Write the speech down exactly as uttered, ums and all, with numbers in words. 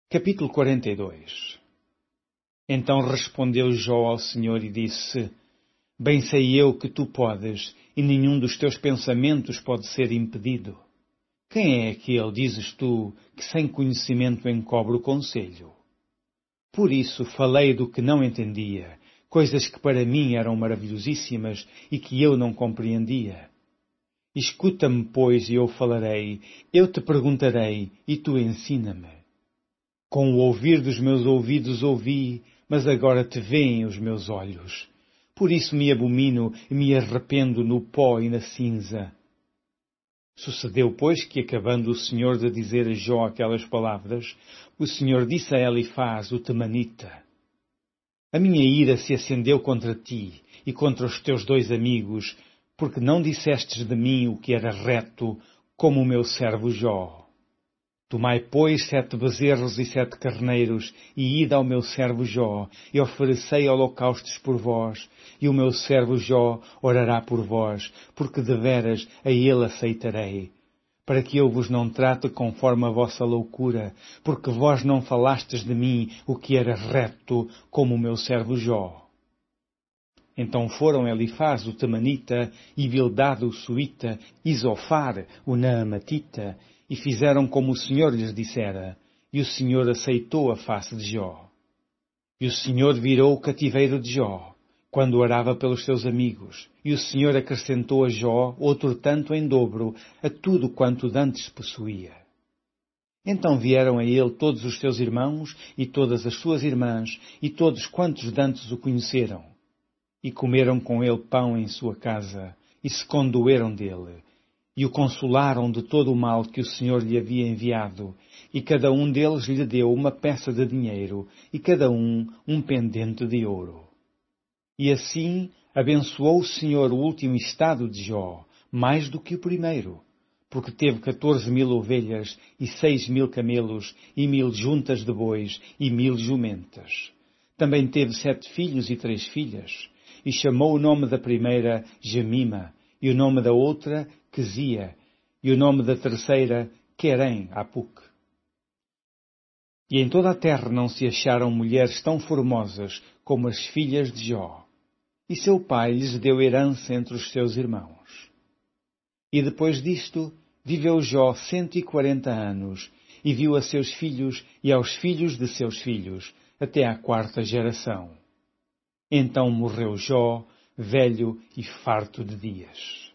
Capítulo quarenta e dois. Então respondeu Jó ao Senhor e disse: Bem sei eu que tu podes, e nenhum dos teus pensamentos pode ser impedido. Quem é aquele, dizes tu, que sem conhecimento encobre o conselho? Por isso falei do que não entendia, coisas que para mim eram maravilhosíssimas e que eu não compreendia. Escuta-me, pois, e eu falarei, eu te perguntarei, e tu ensina-me. Com o ouvir dos meus ouvidos ouvi, mas agora te veem os meus olhos. Por isso me abomino e me arrependo no pó e na cinza. Sucedeu, pois, que acabando o Senhor de dizer a Jó aquelas palavras, o Senhor disse a Elifaz, o temanita: A minha ira se acendeu contra ti e contra os teus dois amigos, porque não dissestes de mim o que era reto, como o meu servo Jó. Tomai, pois, sete bezerros e sete carneiros, e ide ao meu servo Jó, e oferecei holocaustos por vós, e o meu servo Jó orará por vós, porque deveras a ele aceitarei, para que eu vos não trate conforme a vossa loucura, porque vós não falastes de mim o que era reto, como o meu servo Jó. Então foram Elifaz o temanita, e Bildad o suíta, e Zofar o naamatita, e fizeram como o Senhor lhes dissera, e o Senhor aceitou a face de Jó. E o Senhor virou o cativeiro de Jó, quando orava pelos seus amigos, e o Senhor acrescentou a Jó outro tanto em dobro a tudo quanto dantes possuía. Então vieram a ele todos os seus irmãos e todas as suas irmãs, e todos quantos dantes o conheceram, e comeram com ele pão em sua casa, e se condoeram dele, e o consolaram de todo o mal que o Senhor lhe havia enviado, e cada um deles lhe deu uma peça de dinheiro, e cada um um pendente de ouro. E assim abençoou o Senhor o último estado de Jó, mais do que o primeiro, porque teve quatorze mil ovelhas, e seis mil camelos, e mil juntas de bois, e mil jumentas. Também teve sete filhos e três filhas, e chamou o nome da primeira Gemima, e o nome da outra Quezia, e o nome da terceira Querem Apuc. E em toda a terra não se acharam mulheres tão formosas como as filhas de Jó. E seu pai lhes deu herança entre os seus irmãos. E depois disto, viveu Jó cento e quarenta anos, e viu a seus filhos e aos filhos de seus filhos, até à quarta geração. Então morreu Jó, velho e farto de dias.